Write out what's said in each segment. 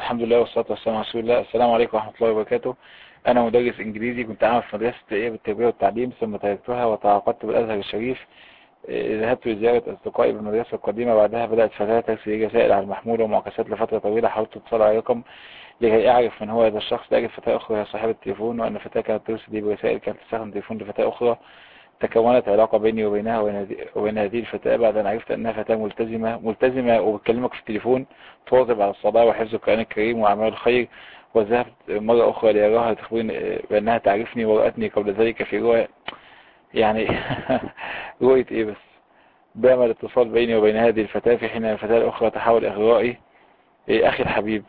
الحمد لله والصلاة والسلام على رسول الله. السلام عليكم ورحمة الله وبركاته. أنا مدرس إنجليزي، كنت أعمل في مدرسة بالتربية والتعليم، ثم تركتها وتعاقدت بالأزهر الشريف. ذهبت لزيارة أصدقائي بالمدرسة القديمة. بعدها بدأت فتاة ترسل لي رسائل على المحمول ومعاكسات لفترة طويلة. حاولت اتصال على رقم لكي أعرف من هو هذا الشخص. لقيت فتاة أخرى هي صاحبة التليفون، وأن فتاة كانت ترسل لي برسائل كانت تستخدم تليفون لفتاة أخرى. تكونت علاقة بيني وبينها وبين هذه الفتاة بعد أن عرفت أنها فتاة ملتزمة وبتكلمك في التليفون، تواظب على الصلاة وحفظ القرآن الكريم وأعمال الخير. وذهبت مرة أخرى لأراها تخبرني بأنها تعرفني ورأتني قبل ذلك في رؤيا. يعني رؤية إيه بس؟ بام الاتصال بيني وبين هذه الفتاة في حين الفتاة الأخرى تحاول إغرائي. أخي الحبيب،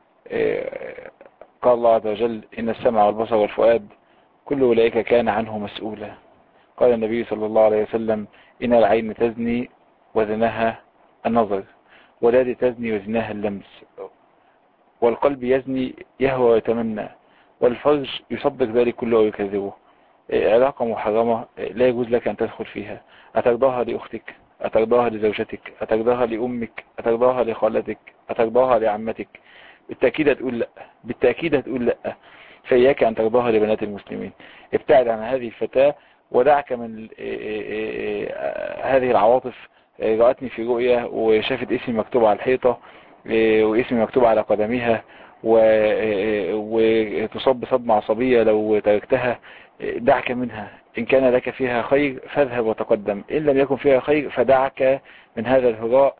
قال الله عز وجل: إن السمع والبصر والفؤاد كل أولئك كان عنه مسؤولا. قال النبي صلى الله عليه وسلم: إن العين تزني وزناها النظر، واليد تزني وزناها اللمس، والقلب يزني يهوى ويتمنى، والفرج يصدق ذلك كله ويكذبه. علاقة محرمة لا يجوز لك أن تدخل فيها. أترضاها لأختك؟ أترضاها لزوجتك؟ أترضاها لأمك؟ أترضاها لخالتك؟ أترضاها لعمتك؟ بالتأكيد هتقول لا، بالتأكيد هتقول لا. فإياك أن ترضاها لبنات المسلمين. ابتعد عن هذه الفتاة ودعك من هذه العواطف. رأتني في رؤية وشافت اسمي مكتوب على الحيطة واسمي مكتوب على قدميها وتصاب بصدمة عصبية لو تركتها. دعك منها. إن كان لك فيها خير فاذهب وتقدم، إن لم يكن فيها خير فدعك من هذا الهراء.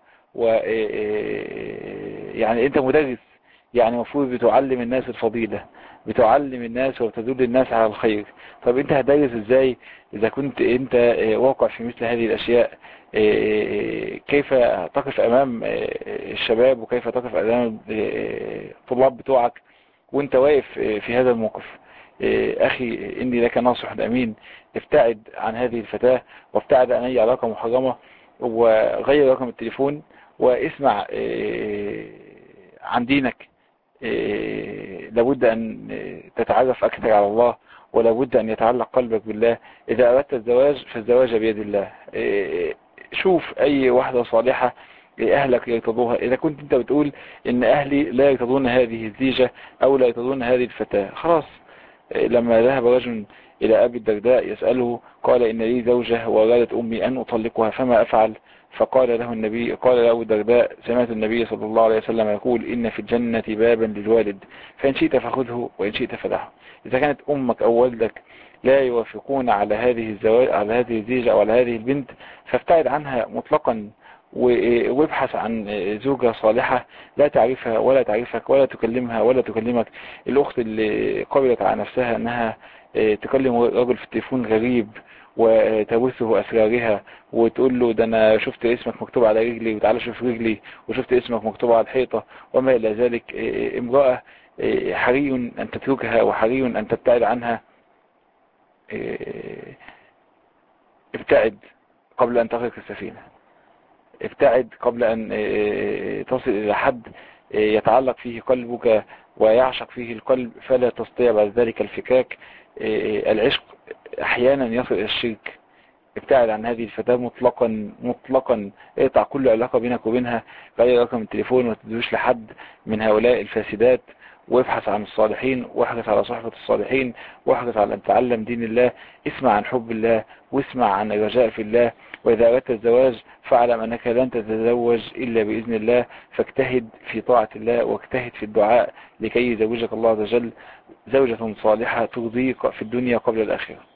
يعني أنت مدرس، يعني المفروض بتعلم الناس الفضيلة، بتعلم الناس وبتدل الناس على الخير. طب انت هتدرس ازاي اذا كنت انت واقع في مثل هذه الاشياء؟ كيف تقف امام الشباب وكيف تقف امام الطلاب بتوعك وانت واقف في هذا الموقف؟ اخي، اني لك ناصح امين. ابتعد عن هذه الفتاة وابتعد عن اي علاقة محرمة، وغير رقم التليفون واسمع عن دينك. لابد أن تتعرف أكثر على الله، ولابد أن يتعلق قلبك بالله. إذا أردت الزواج فالزواج بيد الله. شوف أي واحدة صالحة أهلك يرتضوها. إذا كنت أنت بتقول إن أهلي لا يرتضون هذه الزيجة أو لا يرتضون هذه الفتاة، خلاص. لما ذهب رجل إلى أبي الدرداء يسأله قال: إن لي زوجة وأرادت أمي أن أطلقها فما أفعل؟ فقال له النبي، قال له أبو الدرداء: سمعت النبي صلى الله عليه وسلم يقول: إن في الجنة بابا للوالد، فإن شئت فخذه وإن شئت فدعه. إذا كانت أمك أو والدك لا يوافقون على هذه الزواج، على هذه الزيجة أو على هذه البنت، فابتعد عنها مطلقا وابحث عن زوجة صالحة لا تعرفها ولا تعرفك ولا تكلمها ولا تكلمك. الأخت اللي قبلت على نفسها أنها تكلم رجل في التليفون غريب وتبثه أسرارها وتقول له: ده أنا شفت اسمك مكتوب على رجلي وتعالى شوف رجلي وشفت اسمك مكتوب على الحيطة وما إلى ذلك. امرأة حري أن تتركها وحري أن تبتعد عنها. ابتعد قبل أن تغرق السفينة. ابتعد قبل أن تصل إلى حد يتعلق فيه قلبك ويعشق فيه القلب، فلا تستطيع بعد ذلك الفكاك. العشق أحيانا يصل إلى الشرك. ابتعد عن هذه الفتاة مطلقا مطلقا. اقطع كل علاقة بينك وبينها. غير رقم التليفون وما تدوش لحد من هؤلاء الفاسدات، وابحث عن الصالحين واحرص على صحبة الصالحين واحرص على أن تتعلم دين الله. اسمع عن حب الله واسمع عن الرجاء في الله. وإذا أردت الزواج فاعلم أنك لن تتزوج إلا بإذن الله، فاجتهد في طاعة الله واجتهد في الدعاء لكي يزوجك الله عز وجل زوجة صالحة ترضيك في الدنيا قبل الآخرة.